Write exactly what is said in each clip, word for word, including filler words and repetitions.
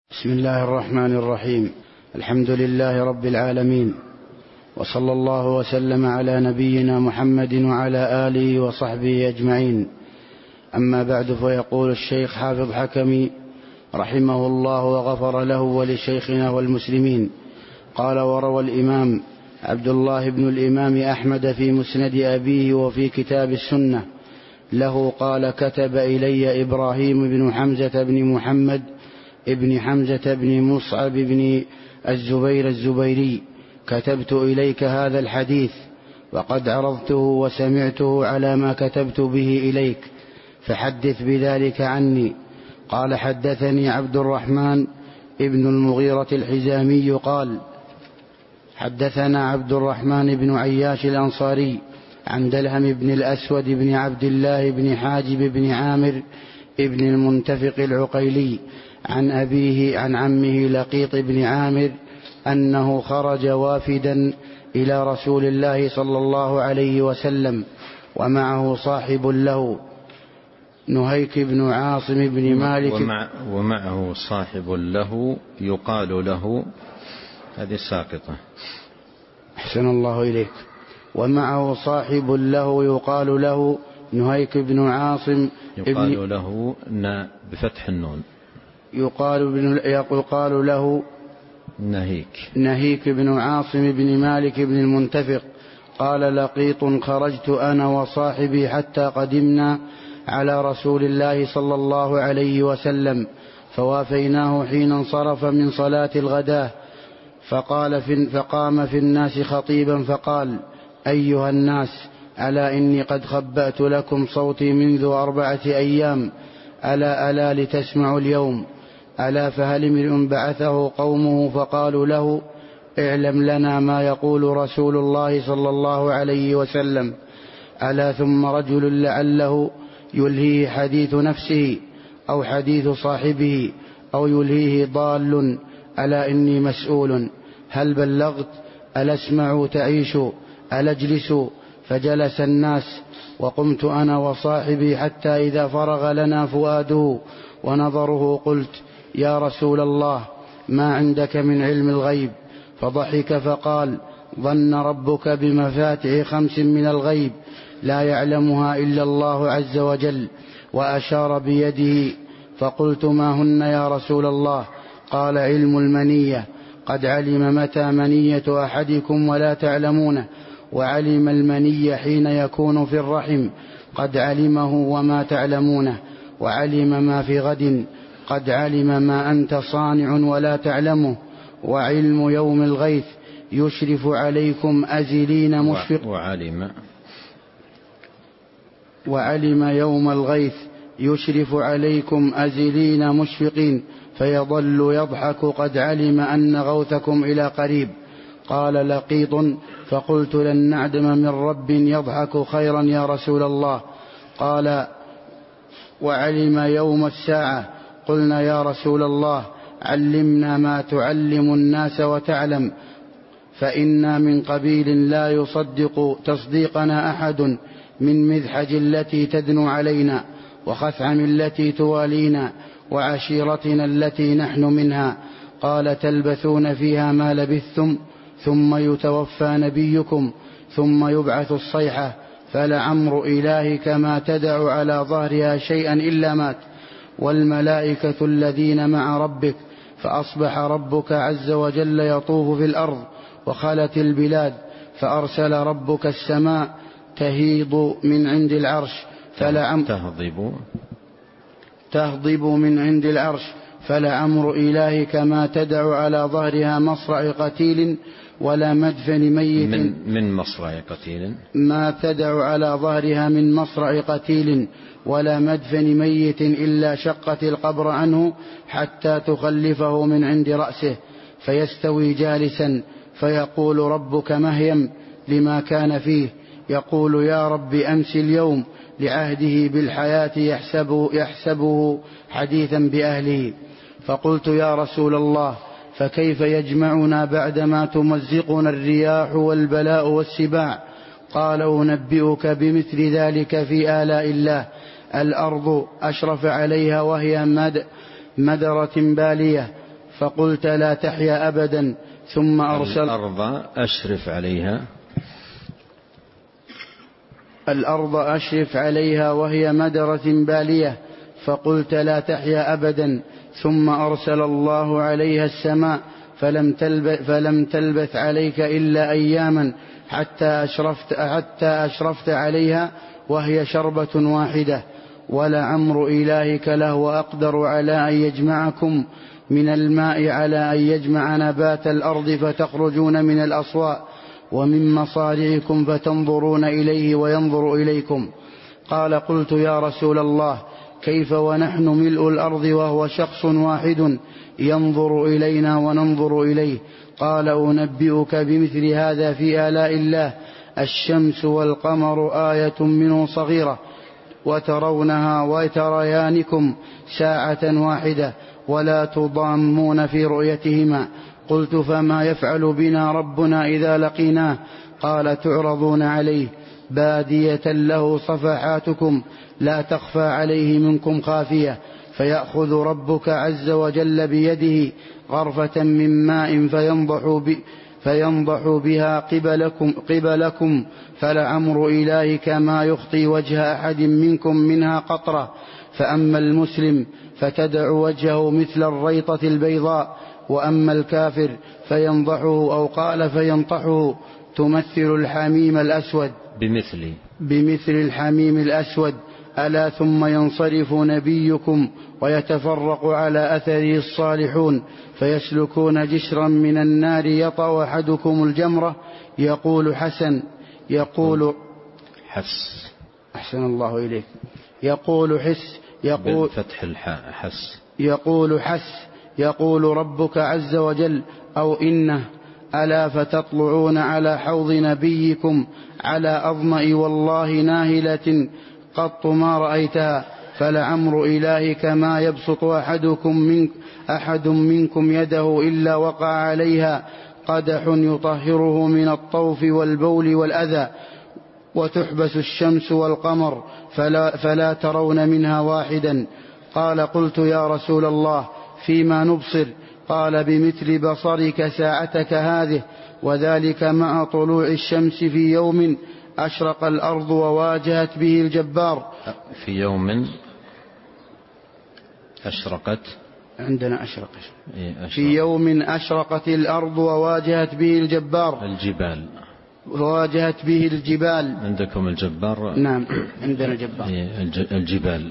بسم الله الرحمن الرحيم. الحمد لله رب العالمين، وصلى الله وسلم على نبينا محمد وعلى آله وصحبه أجمعين. أما بعد، فيقول الشيخ حافظ حكمي رحمه الله وغفر له ولشيخنا والمسلمين، قال: وروى الإمام عبد الله بن الإمام أحمد في مسند أبيه وفي كتاب السنة له قال: كتب إلي إبراهيم بن حمزة بن محمد ابن حمزة بن مصعب بن الزبير الزبيري: كتبت إليك هذا الحديث وقد عرضته وسمعته على ما كتبت به إليك، فحدث بذلك عني. قال: حدثني عبد الرحمن ابن المغيرة الحزامي قال: حدثنا عبد الرحمن بن عياش الأنصاري عن دلهم بن الأسود بن عبد الله بن حاجب بن عامر ابن المنتفق العقيلي عن أبيه عن عمه لقيط بن عامر أنه خرج وافدا إلى رسول الله صلى الله عليه وسلم ومعه صاحب له نهيك بن عاصم بن مالك. ومع ومعه صاحب له يقال له، هذه ساقطة. أحسن الله إليك. ومعه صاحب له يقال له نهيك بن عاصم يقال له بفتح النون، يقال, بن يقال له نهيك نهيك بن عاصم بن مالك بن المنتفق. قال لقيط: خرجت أنا وصاحبي حتى قدمنا على رسول الله صلى الله عليه وسلم، فوافيناه حين انصرف من صلاة الغداة، فقال في فقام في الناس خطيبا فقال: أيها الناس، ألا إني قد خبأت لكم صوتي منذ أربعة أيام، ألا ألا لتسمعوا اليوم. ألا فهل امرئ بعثه قومه فقالوا له: اعلم لنا ما يقول رسول الله صلى الله عليه وسلم. ألا ثم رجل لعله يلهيه حديث نفسه أو حديث صاحبه أو يلهيه ضال. ألا إني مسؤول، هل بلغت؟ ألا اسمعوا تعيشوا، ألا اجلسوا. فجلس الناس وقمت أنا وصاحبي حتى إذا فرغ لنا فؤاده ونظره قلت: يا رسول الله، ما عندك من علم الغيب؟ فضحك فقال: ظن ربك بمفاتح خمس من الغيب لا يعلمها إلا الله عز وجل، وأشار بيده. فقلت: ما هن يا رسول الله؟ قال: علم المنية، قد علم متى منية أحدكم ولا تعلمونه، وعلم المني حين يكون في الرحم، قد علمه وما تعلمونه، وعلم ما في غد، قد علم ما أنت صانع ولا تعلمه، وعلم يوم الغيث يشرف عليكم أزلين مشفق وعلم وعلم يوم الغيث يشرف عليكم أزلين مشفقين، فيظل يضحك قد علم أن غوثكم إلى قريب. قال لقيط: فقلت: لن نعدم من رب يضحك خيرا يا رسول الله. قال: وعلم يوم الساعة. قلنا: يا رسول الله، علمنا ما تعلم الناس وتعلم، فإنا من قبيل لا يصدق تصديقنا أحد، من مذحج التي تدنو علينا، وخثعم التي توالينا، وعشيرتنا التي نحن منها. قال: تلبثون فيها ما لبثتم، ثم يتوفى نبيكم، ثم يبعث الصيحة، فلعمر إلهك ما تدع على ظهرها شيئا إلا مات، والملائكة الذين مع ربك. فأصبح ربك عز وجل يطوف في الأرض، وخلت البلاد، فأرسل ربك السماء تهيض من عند العرش، فلعم تهضب تهضب من عند العرش، فلعمر إلهك ما تدع على ظهرها مصرع قتيل ولا مدفن ميت من, من مصرع قتيل ما تدع على ظهرها من مصرع قتيل ولا مدفن ميت إلا شقت القبر عنه حتى تخلفه من عند رأسه، فيستوي جالسا، فيقول ربك مهيم لما كان فيه، يقول: يا رب أمس اليوم، لعهده بالحياة يحسبه, يحسبه حديثا بأهله. فقلت: يا رسول الله، فكيف يجمعنا بعدما تمزقنا الرياح والبلاء والسباع؟ قال: أنبئك بمثل ذلك في آلاء الله. الأرض أشرف عليها وهي مد مدرة بالية، فقلت لا تحيا أبدا. ثم أرسل الأرض أشرف عليها الأرض أشرف عليها وهي مدرة بالية، فقلت لا تحيا أبدا. ثم أرسل الله عليها السماء فلم تلبث, فلم تلبث عليك إلا أياما حتى أشرفت, حتى أشرفت عليها وهي شربة واحدة. ولعمر إلهك لهو أقدر على أن يجمعكم من الماء على أن يجمع نبات الأرض فتخرجون من الأصواء ومن مصارعكم فتنظرون إليه وينظر إليكم. قال قلت يا رسول الله كيف ونحن ملء الأرض وهو شخص واحد ينظر إلينا وننظر إليه؟ قال أنبئك بمثل هذا في آلاء الله: الشمس والقمر آية منه صغيرة وترونها وتريانكم ساعة واحدة ولا تضامون في رؤيتهما. قلت فما يفعل بنا ربنا إذا لقيناه؟ قال تعرضون عليه بادية له صفحاتكم لا تخفى عليه منكم خافية، فيأخذ ربك عز وجل بيده غرفة من ماء فينضح, ب فينضح بها قبلكم, قبلكم فلعمر إلهك ما يخطي وجه أحد منكم منها قطرة. فأما المسلم فتدع وجهه مثل الريطة البيضاء، وأما الكافر فينضحه أو قال فينطحه تمثل الحميم الأسود بمثل بمثل الحميم الأسود. ألا ثم ينصرف نبيكم ويتفرق على أثره الصالحون فيسلكون جسرا من النار يطأ أحدكم الجمرة يقول حسن يقول حس أحسن الله إليك يقول حس يقول فتح الحاء حس يقول حس يقول ربك عز وجل أو إنه ألا فتطلعون على حوض نبيكم على أظمأ والله ناهلة قط ما رأيتها. فلعمر إلهك ما يبسط أحدكم من أحد منكم يده إلا وقع عليها قدح يطهره من الطوف والبول والأذى، وتحبس الشمس والقمر فلا, فلا ترون منها واحدا. قال قلت يا رسول الله فيما نبصر؟ قال بمثل بصرك ساعتك هذه، وذلك مع طلوع الشمس في يوم أشرق الأرض وواجهت به الجبار. في يوم أشرقت عندنا أشرق إيه أشرق. في يوم أشرقت الأرض وواجهت به الجبار الجبال وواجهت به الجبال. عندكم الجبار؟ نعم عندنا جبار. إيه الجبال.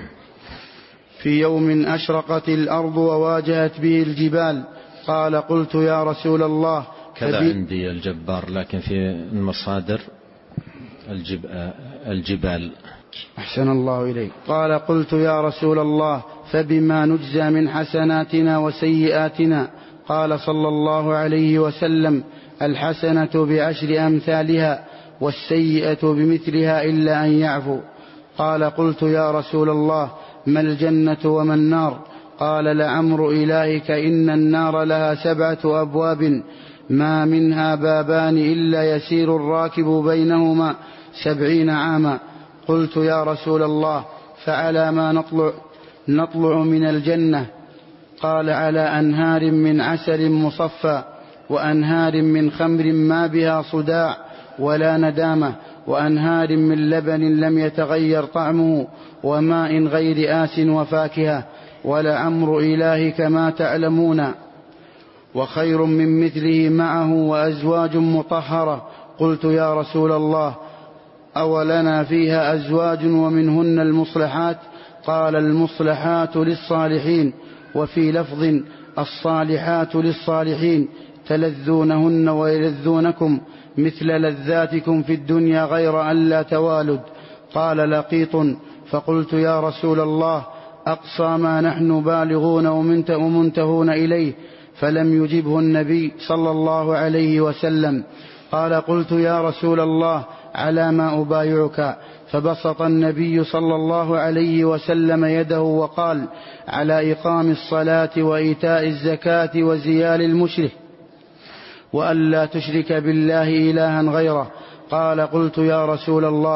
في يوم أشرقت الأرض وواجهت به الجبال. قال قلت يا رسول الله كذا عندي الجبار، لكن في المصادر الجب... الجبال. أحسن الله إليك. قال قلت يا رسول الله فبما نجزى من حسناتنا وسيئاتنا؟ قال صلى الله عليه وسلم الحسنة بعشر أمثالها والسيئة بمثلها إلا أن يعفو. قال قلت يا رسول الله ما الجنة وما النار؟ قال لعمر إلهك إن النار لها سبعة أبواب ما منها بابان إلا يسير الراكب بينهما سبعين عاما. قلت يا رسول الله فعلى ما نطلع, نطلع من الجنة؟ قال على أنهار من عسل مصفى وأنهار من خمر ما بها صداع ولا ندامة وأنهار من لبن لم يتغير طعمه وماء غير آس وفاكهة. ولعمر إلهك ما تعلمون وخير من مثله معه وأزواج مطهرة. قلت يا رسول الله أولنا فيها أزواج ومنهن المصلحات؟ قال المصلحات للصالحين، وفي لفظ الصالحات للصالحين تلذونهن ويلذونكم مثل لذاتكم في الدنيا غير أن لا توالد. قال لقيط فقلت يا رسول الله أقصى ما نحن بالغون ومنتهون إليه؟ فلم يجبه النبي صلى الله عليه وسلم. قال قلت يا رسول الله على ما أبايعك؟ فبسط النبي صلى الله عليه وسلم يده وقال على إقام الصلاة وإيتاء الزكاة وزيال المشرك وأن لا تشرك بالله إلها غيره. قال قلت يا رسول الله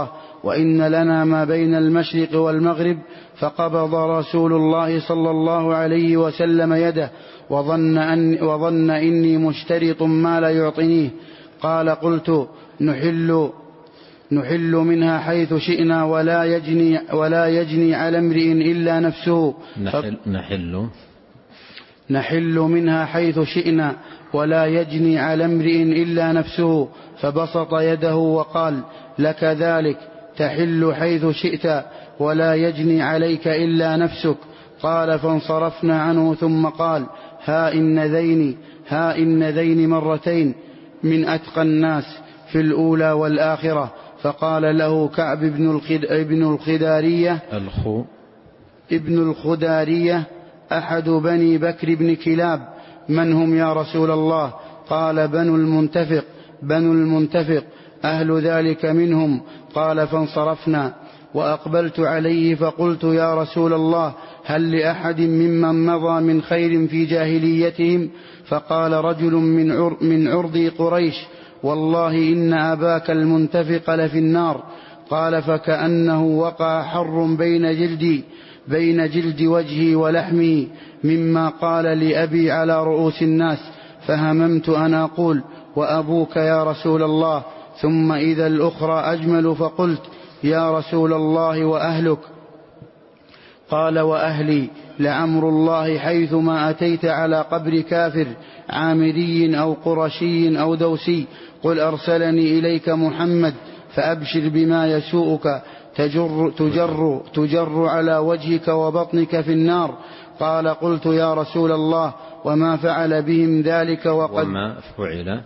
وإن لنا ما بين المشرق والمغرب. فقبض رسول الله صلى الله عليه وسلم يده وظن, أن وظن إني مشترط ما لا يعطنيه. قال قلت نحل, نحل منها حيث شئنا ولا يجني, ولا يجني على امرئ إلا نفسه. نحل, نحل نحل منها حيث شئنا ولا يجني على امرئ إلا نفسه. فبسط يده وقال لك ذلك، تحل حيث شئت ولا يجني عليك إلا نفسك. قال فانصرفنا عنه ثم قال ها إن ذين, ها إن ذين مرتين من أتقى الناس في الأولى والآخرة. فقال له كعب بن, الخد... ابن الخدارية الخو ابن الخدارية أحد بني بكر بن كلاب: من هم يا رسول الله؟ قال بنو المنتفق. بنو المنتفق أهل ذلك منهم. قال فانصرفنا وأقبلت عليه فقلت يا رسول الله هل لأحد ممن مضى من خير في جاهليتهم؟ فقال رجل من, عر من عرض قريش والله إن أباك المنتفق لفي النار. قال فكأنه وقع حر بين جلدي بين جلد وجهي ولحمي مما قال لأبي على رؤوس الناس. فهممت أن أقول وأبوك يا رسول الله، ثم إذا الأخرى أجمل فقلت يا رسول الله وأهلك؟ قال وأهلي لعمر الله حيثما أتيت على قبر كافر عامري أو قرشي أو دوسي قل أرسلني إليك محمد فأبشر بما يسوءك تجر, تجر, تجر على وجهك وبطنك في النار. قال قلت يا رسول الله وما فعل بهم ذلك وقد وما فعل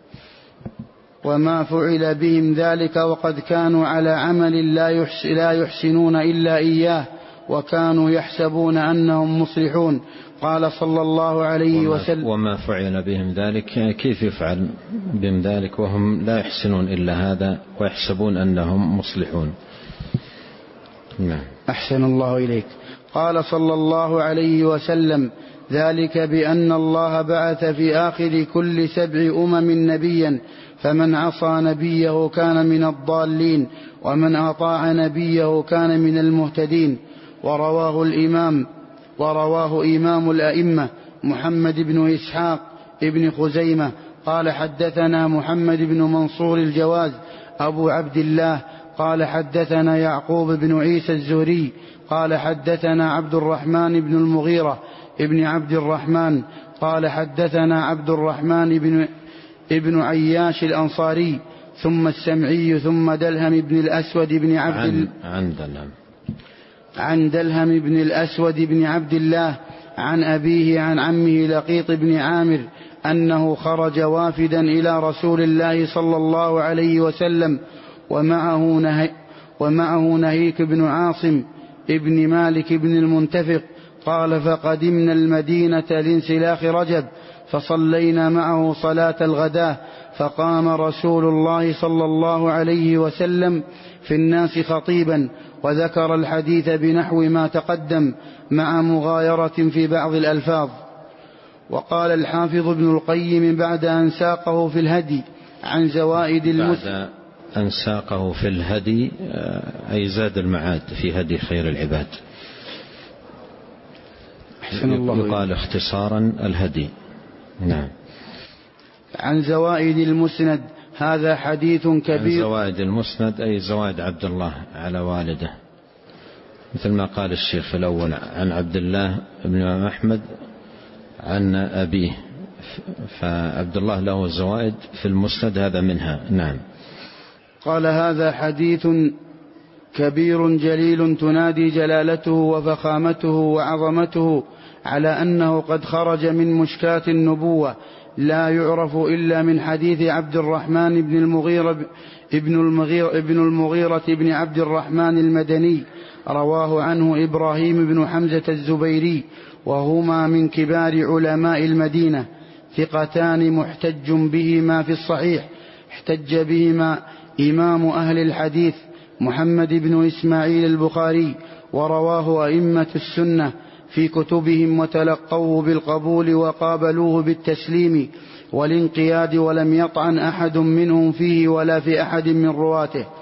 وما فعل بهم ذلك وقد كانوا على عمل لا, يحس لا يحسنون إلا إياه وكانوا يحسبون أنهم مصلحون. قال صلى الله عليه وما وسلم وما فعل بهم ذلك، كيف يفعل بهم ذلك وهم لا يحسنون إلا هذا ويحسبون أنهم مصلحون؟ نعم. أحسن الله إليك. قال صلى الله عليه وسلم ذلك بأن الله بعث في آخر كل سبع أمم نبيا فمن عصى نبيه كان من الضالين ومن أطاع نبيه كان من المهتدين. ورواه الإمام ورواه إمام الأئمة محمد بن إسحاق ابن خزيمة قال حدثنا محمد بن منصور الجواز أبو عبد الله قال حدثنا يعقوب بن عيسى الزهري قال حدثنا عبد الرحمن بن المغيرة ابن عبد الرحمن قال حدثنا عبد الرحمن بن ابن عياش الأنصاري ثم السمعي ثم دلهم بن الأسود بن عبد عن, عن دلهم عن دلهم بن الأسود بن عبد الله عن أبيه عن عمه لقيط بن عامر أنه خرج وافدا إلى رسول الله صلى الله عليه وسلم ومعه, نهي ومعه نهيك بن عاصم ابن مالك بن المنتفق. قال فقدمنا المدينة لانسلاخ رجب فصلينا معه صلاة الغداة فقام رسول الله صلى الله عليه وسلم في الناس خطيبا وذكر الحديث بنحو ما تقدم مع مغايرة في بعض الألفاظ. وقال الحافظ ابن القيم بعد أن ساقه في الهدي عن زوائد المسلم بعد أن ساقه في الهدي أي زاد المعاد في هدي خير العباد. يقال اختصارا الهدي. نعم. عن زوائد المسند هذا حديث كبير. عن زوائد المسند أي زوائد عبد الله على والده، مثل ما قال الشيخ الأول عن عبد الله بن أحمد عن أبيه، فعبد الله له زوائد في المسند هذا منها. نعم. قال هذا حديث كبير جليل تنادي جلالته وفخامته وعظمته على أنه قد خرج من مشكاة النبوة لا يعرف إلا من حديث عبد الرحمن بن المغيرة ابن المغيرة ابن المغيرة بن عبد الرحمن المدني رواه عنه إبراهيم بن حمزة الزبيري وهما من كبار علماء المدينة ثقتان محتج بهما في الصحيح احتج بهما إمام أهل الحديث محمد بن إسماعيل البخاري ورواه أئمة السنة في كتبهم وتلقوه بالقبول وقابلوه بالتسليم والانقياد ولم يطعن أحد منهم فيه ولا في أحد من رواته.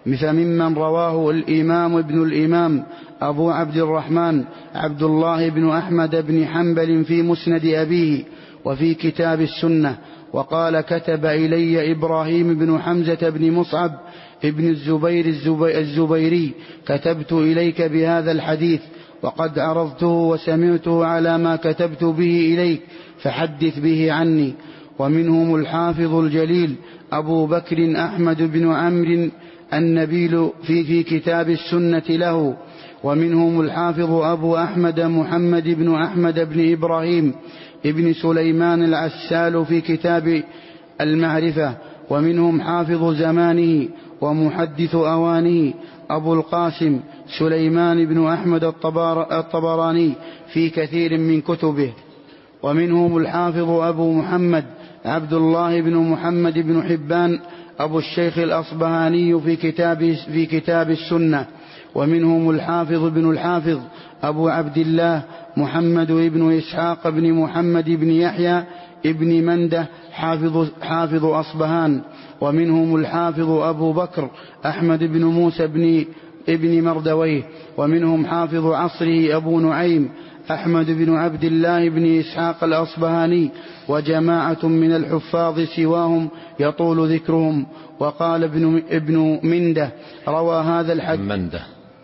فممن رواه الإمام ابن الإمام أبو عبد الرحمن عبد الله بن أحمد بن حنبل في مسند أبيه وفي كتاب السنة. وقال كتب إلي إبراهيم بن حمزة بن مصعب ابن الزبير الزبيري كتبت إليك بهذا الحديث وقد عرضته وسمعته على ما كتبت به إليك فحدث به عني. ومنهم الحافظ الجليل أبو بكر أحمد بن عمرو النبيل في, في كتاب السنة له. ومنهم الحافظ أبو أحمد محمد بن أحمد بن إبراهيم ابن سليمان العسال في كتاب المعرفة. ومنهم حافظ زمانه ومحدث أوانه أبو القاسم سليمان بن أحمد الطبراني في كثير من كتبه. ومنهم الحافظ أبو محمد عبد الله بن محمد بن حبان أبو الشيخ الأصبهاني في كتاب, في كتاب السنة. ومنهم الحافظ بن الحافظ أبو عبد الله محمد بن إسحاق بن محمد بن يحيى ابن منده حافظ, حافظ أصبهان. ومنهم الحافظ أبو بكر أحمد بن موسى بن ابن مردويه. ومنهم حافظ عصره أبو نعيم أحمد بن عبد الله بن إسحاق الأصبهاني وجماعة من الحفاظ سواهم يطول ذكرهم. وقال ابن, ابن منده روى هذا الحديث منده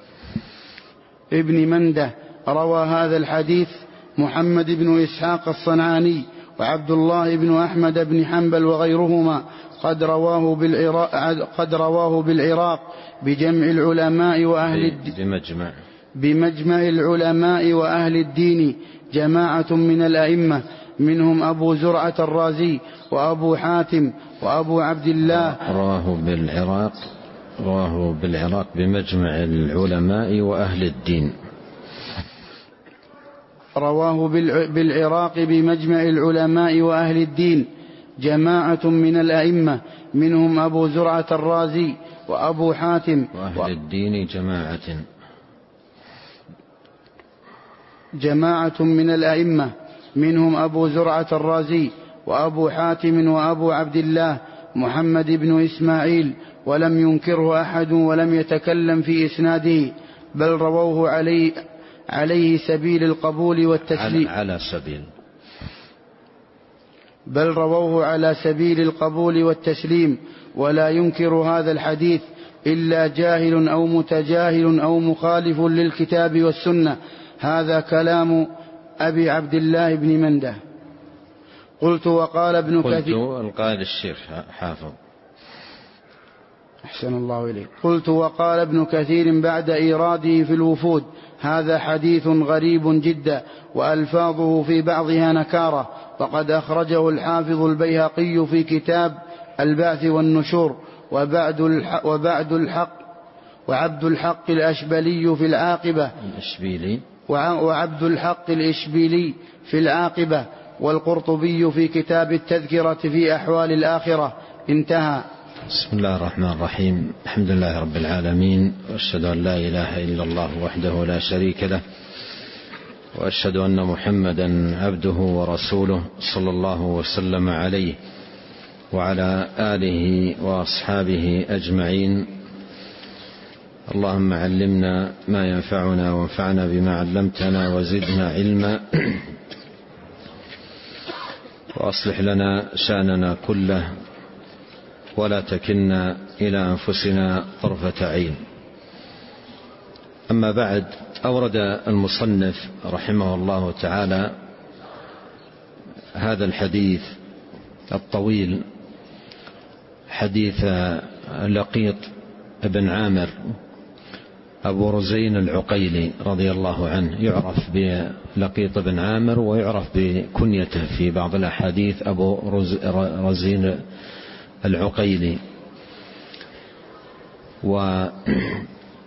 ابن منده روى هذا الحديث محمد بن إسحاق الصنعاني وعبد الله بن أحمد بن حنبل وغيرهما قد رواه بالعراق, قد رواه بالعراق بجمع العلماء وأهل الدين بمجمع, بمجمع العلماء وأهل الدين جماعة من الأئمة منهم أبو زرعة الرازي وأبو حاتم وأبو عبد الله. رواه بالعراق رواه بالعراق بمجمع العلماء وأهل الدين رواه بالعراق بمجمع العلماء وأهل الدين جماعة من الأئمة منهم أبو زرعة الرازي وأبو حاتم وأهل الدين جماعة جماعة من الأئمة منهم أبو زرعة الرازي وأبو حاتم وأبو عبد الله محمد بن إسماعيل ولم ينكره أحد ولم يتكلم في إسناده بل رووه عليه, عليه سبيل القبول والتسليم على سبيل بل رووه على سبيل القبول والتسليم ولا ينكر هذا الحديث إلا جاهل أو متجاهل أو مخالف للكتاب والسنة. هذا كلام أبي عبد الله بن منده. قلت وقال ابن كثير قلت القائل الشيخ حافظ أحسن الله إليك. قلت وقال ابن كثير بعد إيراده في الوفود هذا حديث غريب جدا وألفاظه في بعضها نكارة وقد أخرجه الحافظ البيهقي في كتاب البعث والنشور وبعد الحق, وبعد الحق وعبد الحق الأشبلي في العاقبة الإشبيلي وعبد الحق الإشبيلي في العاقبة والقرطبي في كتاب التذكرة في أحوال الآخرة. انتهى. بسم الله الرحمن الرحيم. الحمد لله رب العالمين وأشهد أن لا إله إلا الله وحده لا شريك له وأشهد أن محمدا عبده ورسوله صلى الله وسلم عليه وعلى آله وأصحابه أجمعين. اللهم علمنا ما ينفعنا وانفعنا بما علمتنا وزدنا علما وأصلح لنا شأننا كله ولا تكلنا إلى أنفسنا طرفة عين. أما بعد، أورد المصنف رحمه الله تعالى هذا الحديث الطويل، حديث لقيط بن عامر أبو رزين العقيلي رضي الله عنه، يعرف بلقيط بن عامر ويعرف بكنيته في بعض الأحاديث أبو رزين العقيلي. وهذا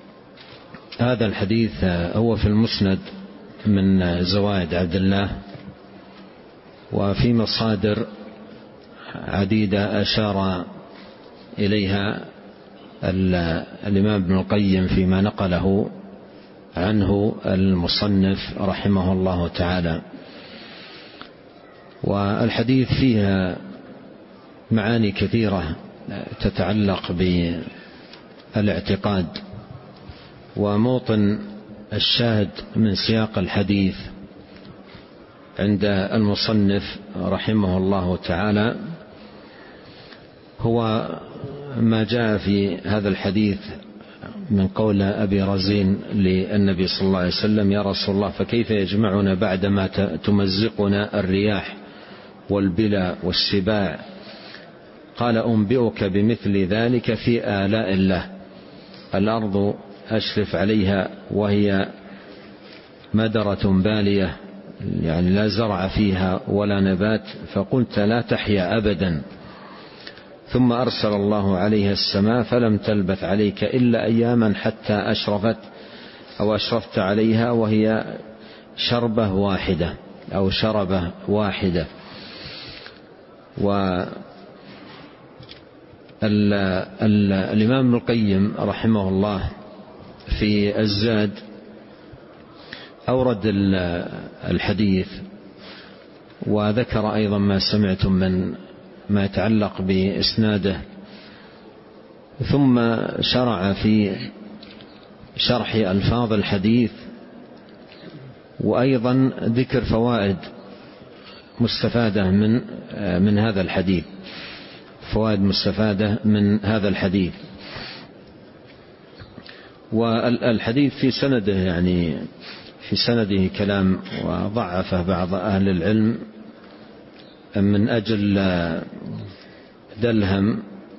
الحديث هو في المسند من زوائد عبد الله، وفي مصادر عديدة أشار إليها الإمام ابن القيم فيما نقله عنه المصنف رحمه الله تعالى. والحديث فيها معاني كثيرة تتعلق الاعتقاد. وموطن الشاهد من سياق الحديث عند المصنف رحمه الله تعالى هو ما جاء في هذا الحديث من قول أبي رزين للنبي صلى الله عليه وسلم: يا رسول الله، فكيف يجمعنا بعدما تمزقنا الرياح والبلا والسباع؟ قال: أنبئك بمثل ذلك في آلاء الله. الأرض أشرف عليها وهي مدرة بالية، يعني لا زرع فيها ولا نبات، فقلت لا تحيا أبدا، ثم أرسل الله عليها السماء فلم تلبث عليك إلا أياما حتى أشرفت أو أشرفت عليها وهي شربة واحدة أو شربة واحدة. والإمام ابن القيم رحمه الله في الزاد أورد الحديث وذكر أيضا ما سمعتم من ما يتعلق بإسناده، ثم شرع في شرح ألفاظ الحديث وأيضا ذكر فوائد مستفادة من من هذا الحديث فوائد مستفادة من هذا الحديث. والحديث في سنده يعني في سنده كلام وضعفه بعض أهل العلم من أجل دلهم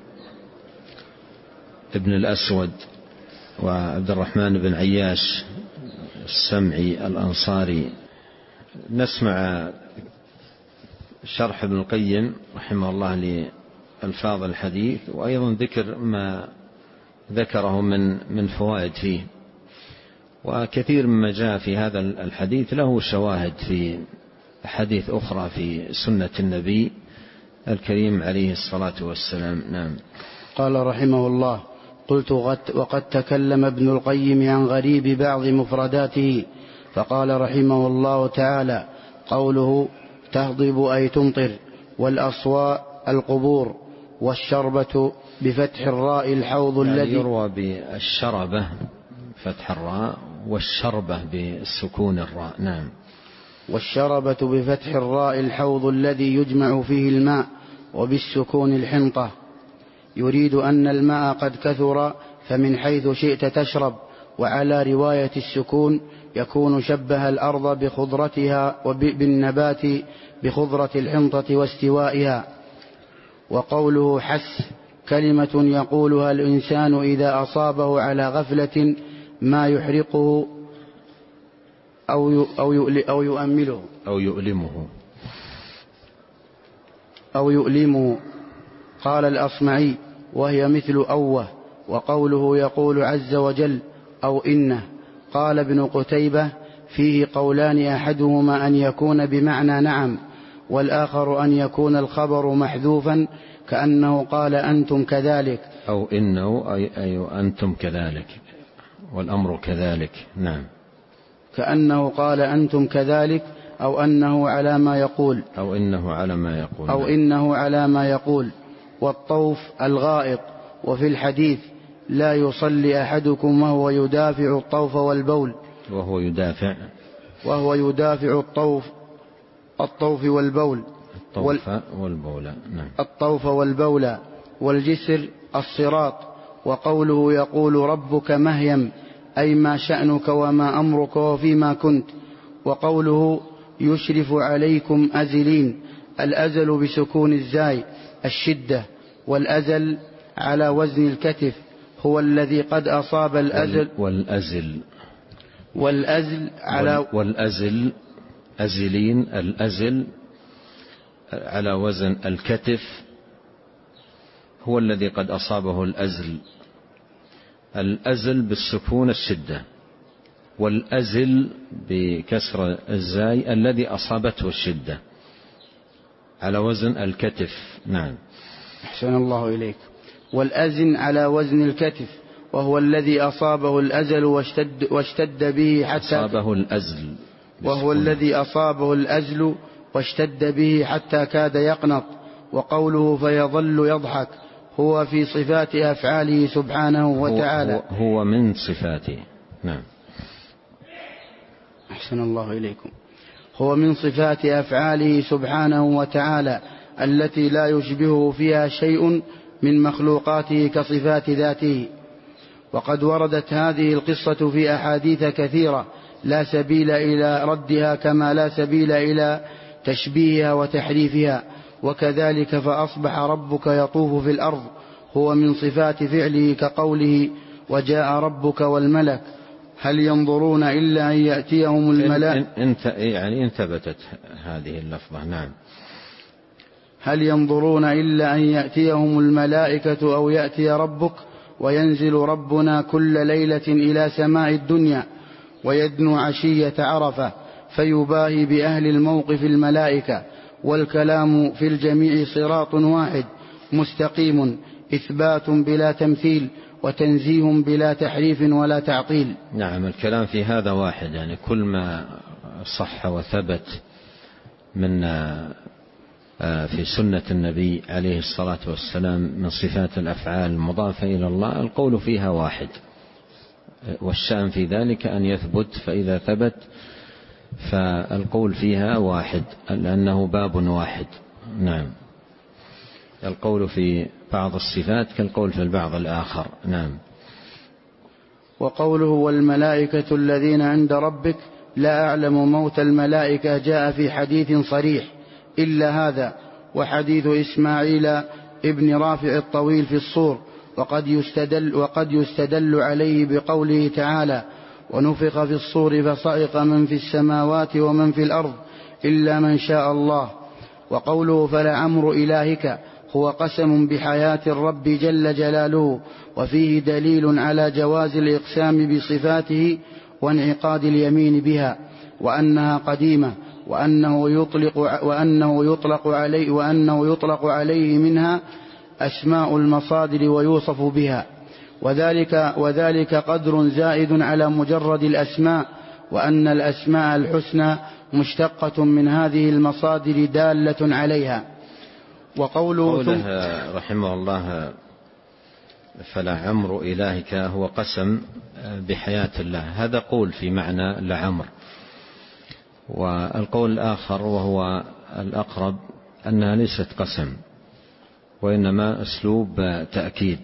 ابن الأسود وعبد الرحمن بن عياش السمعي الأنصاري. نسمع شرح ابن القيم رحمه الله لألفاظ الحديث وأيضا ذكر ما ذكره من من فوائد فيه. وكثير مما جاء في هذا الحديث له شواهد في حديث أخرى في سنة النبي الكريم عليه الصلاة والسلام. نعم. قال رحمه الله: قلت وقد تكلم ابن القيم عن غريب بعض مفرداته، فقال رحمه الله تعالى: قوله تهضب أي تمطر، والأصواء القبور، والشربة بفتح الراء الحوض يعني الذي يروى بالشربة فتح الراء والشربة بالسكون الراء. نعم. والشربة بفتح الراء الحوض الذي يجمع فيه الماء، وبالسكون الحنطة. يريد أن الماء قد كثر فمن حيث شئت تشرب. وعلى رواية السكون يكون شبه الأرض بخضرتها وبالنبات بخضرة الحنطة واستوائها. وقوله حس كلمة يقولها الإنسان إذا أصابه على غفلة ما يحرقه أو أو يؤمله أو يؤلمه أو يؤلمه. قال الأصمعي: وهي مثل أوه. وقوله يقول عز وجل أو إنه. قال ابن قتيبة: فيه قولان، أحدهما أن يكون بمعنى نعم، والآخر أن يكون الخبر محذوفا كأنه قال أنتم كذلك، أو إنه أي, أي أنتم كذلك والأمر كذلك. نعم. كأنه قال أنتم كذلك، أو أنه على ما يقول أو إنه على ما يقول أو إنه على ما يقول. والطوف الغائط. وفي الحديث: لا يصلي أحدكم وهو يدافع الطوف والبول وهو يدافع وهو يدافع الطوف الطوف والبول الطوف والبول. نعم. الطوف والبول. والجسر الصراط. وقوله يقول ربك مهيم أي ما شأنك وما أمرك وفيما كنت. وقوله يشرف عليكم أزلين، الأزل بسكون الزاي الشدة. والأزل على وزن الكتف هو الذي قد أصاب الأزل والأزل والأزل على والأزل أزلين الأزل على وزن الكتف هو الذي قد أصابه الأزل. الأزل بالسكون الشدة، والأزل بكسر الزاي الذي أصابته الشدة على وزن الكتف. نعم. أحسن الله إليك. والأزن على وزن الكتف وهو الذي أصابه الأزل واشتد, واشتد به حتى أصابه الأزل وهو الذي أصابه الأزل واشتد به حتى كاد يقنط. وقوله فيظل يضحك هو في صفات أفعاله سبحانه وتعالى. هو, هو من صفاته. نعم. أحسن الله إليكم. هو من صفات أفعاله سبحانه وتعالى التي لا يشبهه فيها شيء من مخلوقاته كصفات ذاته. وقد وردت هذه القصة في أحاديث كثيرة لا سبيل إلى ردها، كما لا سبيل إلى تشبيهها وتحريفها. وكذلك فأصبح ربك يطوف في الأرض هو من صفات فعله كقوله وجاء ربك والملك هل ينظرون إلا أن يأتيهم الملائكة. انت يعني إن ثبتت هذه اللفظة. نعم. هل ينظرون إلا أن يأتيهم الملائكة أو يأتي ربك وينزل ربنا كل ليلة إلى سماء الدنيا ويدنو عشية عرفة فيباهي بأهل الموقف الملائكة. والكلام في الجميع صراط واحد مستقيم، إثبات بلا تمثيل وتنزيه بلا تحريف ولا تعطيل. نعم. الكلام في هذا واحد، يعني كل ما صح وثبت من في سنة النبي عليه الصلاة والسلام من صفات الأفعال المضافة إلى الله القول فيها واحد، والشأن في ذلك أن يثبت، فإذا ثبت فالقول فيها واحد لأنه باب واحد. نعم. القول في بعض الصفات كالقول في البعض الآخر. نعم. وقوله والملائكة الذين عند ربك لا أعلم موت الملائكة جاء في حديث صريح إلا هذا وحديث إسماعيل ابن رافع الطويل في الصور. وقد يستدل, وقد يستدل عليه بقوله تعالى ونفخ في الصور فصعق من في السماوات ومن في الأرض إلا من شاء الله. وقوله فلعمر إلهك هو قسم بحياة الرب جل جلاله، وفيه دليل على جواز الإقسام بصفاته وانعقاد اليمين بها، وأنها قديمة، وأنه يطلق, وأنه يطلق عليه وأنه يطلق عليه منها أسماء المصادر ويوصف بها، وذلك, وذلك قدر زائد على مجرد الأسماء، وأن الأسماء الحسنى مشتقة من هذه المصادر دالة عليها. وقوله رحمه الله فلعمر إلهك هو قسم بحياة الله، هذا قول في معنى لعمر. والقول الآخر وهو الأقرب أنها ليست قسم وإنما أسلوب تأكيد،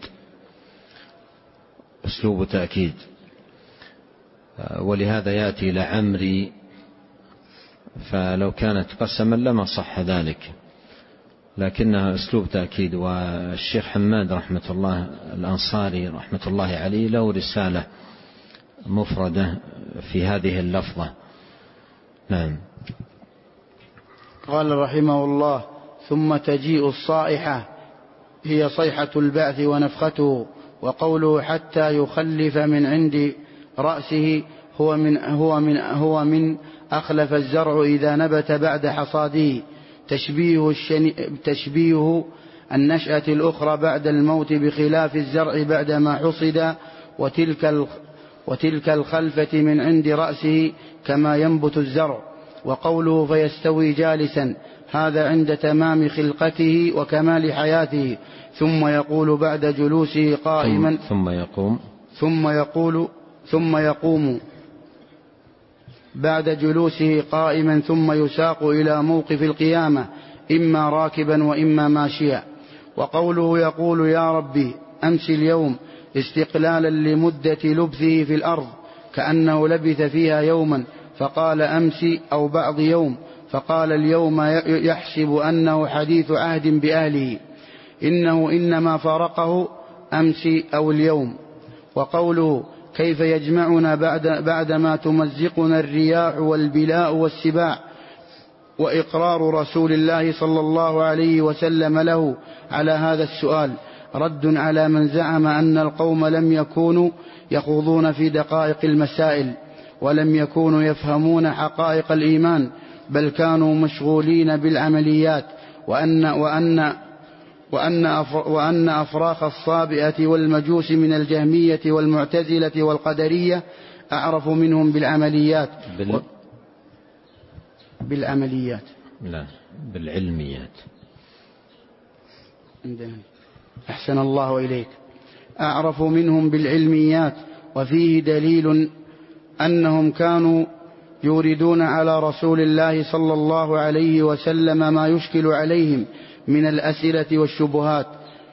أسلوب تأكيد، ولهذا يأتي لعمري، فلو كانت قسما لما صح ذلك، لكنها أسلوب تأكيد. والشيخ حماد رحمة الله الأنصاري رحمة الله عليه له رسالة مفردة في هذه اللفظة. نعم. قال رحمه الله ثم تجيء الصائحة هي صيحة البعث ونفخته. وقوله حتى يخلف من عند رأسه هو من, هو من, هو من أخلف الزرع إذا نبت بعد حصاده، تشبيه, الشن... تشبيه النشأة الأخرى بعد الموت بخلاف الزرع بعدما حصد، وتلك, ال... وتلك الخلفة من عند رأسه كما ينبت الزرع. وقوله فيستوي جالسا هذا عند تمام خلقته وكمال حياته، ثم يقول بعد جلوسه قائما ثم يقوم ثم يقول ثم يقوم بعد جلوسه قائما ثم يساق إلى موقف القيامة إما راكبا وإما ماشيا. وقوله يقول يا ربي أمسي اليوم استقلالا لمدة لبثه في الأرض كأنه لبث فيها يوما، فقال أمسي أو بعض يوم، فقال اليوم يحسب أنه حديث عهد بأهله، إنه إنما فارقه أمسي أو اليوم. وقوله كيف يجمعنا بعد بعدما تمزقنا الرياح والبلاء والسباع، وإقرار رسول الله صلى الله عليه وسلم له على هذا السؤال رد على من زعم أن القوم لم يكونوا يخوضون في دقائق المسائل ولم يكونوا يفهمون حقائق الإيمان، بل كانوا مشغولين بالعمليات، وأن, وأن, وأن, وأن أفراخ الصابئة والمجوس من الجهمية والمعتزلة والقدرية أعرف منهم بالعمليات بال... و... بالعمليات لا بالعلميات. عندنا أحسن الله إليك. أعرف منهم بالعلميات، وفيه دليل أنهم كانوا يوردون على رسول الله صلى الله عليه وسلم ما يشكل عليهم من الأسئلة والشبهات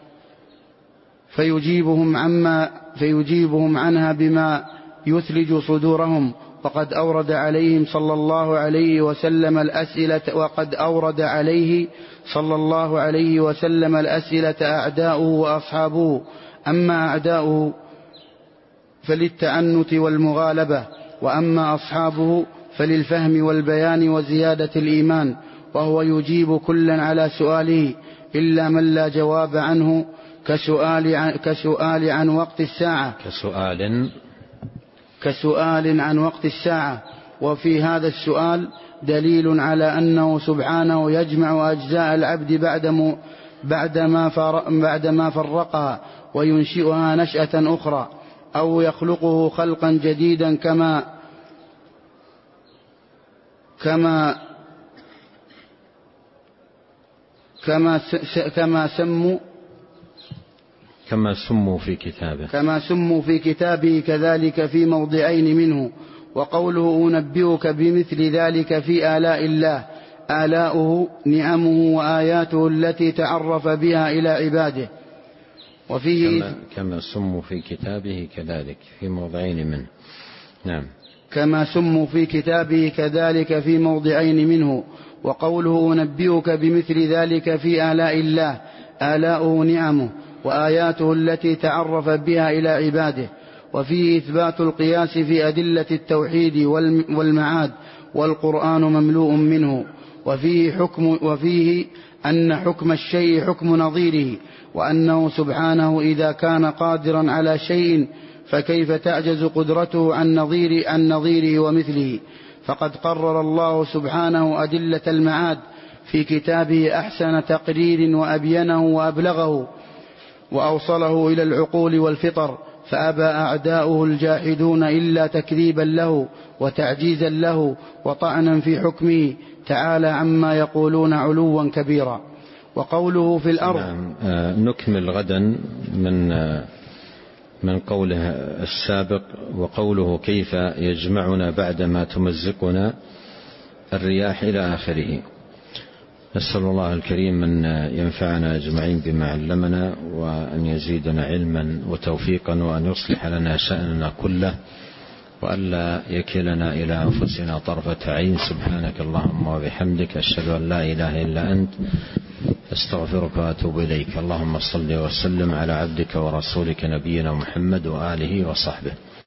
فيجيبهم, عما فيجيبهم عنها بما يثلج صدورهم. وقد أورد عليهم صلى الله عليه وسلم الأسئلة وقد أورد عليه صلى الله عليه وسلم الأسئلة أعداؤه وأصحابه. أما أعداؤه فللتعنت والمغالبة، وأما أصحابه فللفهم والبيان وزيادة الإيمان، وهو يجيب كلا على سؤاله إلا من لا جواب عنه، كسؤال عن, كسؤال عن وقت الساعة كسؤال كسؤال عن وقت الساعة. وفي هذا السؤال دليل على أنه سبحانه يجمع أجزاء العبد بعد بعدما بعدما فرقها وينشئها نشأة أخرى، أو يخلقه خلقا جديدا كما كما كما كما سموا كما سموا في كتابه كما سموا في كتابه كذلك في موضعين منه. وقوله أنبئك بمثل ذلك في آلاء الله، آلاؤه نعمه وآياته التي تعرف بها إلى عباده. وفيه كما, كما سموا في كتابه كذلك في موضعين منه. نعم. كما سموا في كتابه كذلك في موضعين منه. وقوله أنبئك بمثل ذلك في آلاء الله، آلاؤه نعمه وآياته التي تعرف بها إلى عباده. وفيه إثبات القياس في أدلة التوحيد والمعاد، والقرآن مملوء منه. وفيه, حكم وفيه أن حكم الشيء حكم نظيره، وأنه سبحانه إذا كان قادرا على شيء فكيف تعجز قدرته عن نظير عن نظيره ومثله. فقد قرر الله سبحانه أدلة المعاد في كتابه أحسن تقرير وأبينه وأبلغه وأوصله إلى العقول والفطر، فأبى أعداؤه الجاحدون إلا تكذيبا له وتعجيزا له وطعنا في حكمه تعالى عما يقولون علوا كبيرا. وقوله في الأرض. نعم. نكمل غدا من من قوله السابق، وقوله كيف يجمعنا بعدما تمزقنا الرياح إلى آخره. نسأل الله الكريم أن ينفعنا أجمعين بما علمنا، وأن يزيدنا علما وتوفيقا، وأن يصلح لنا شأننا كله، وألا يكلنا إلى أنفسنا طرفة عين. سبحانك اللهم وبحمدك، أشهد أن لا إله إلا أنت، أستغفرك وأتوب إليك. اللهم صل وسلم على عبدك ورسولك نبينا محمد وآله وصحبه.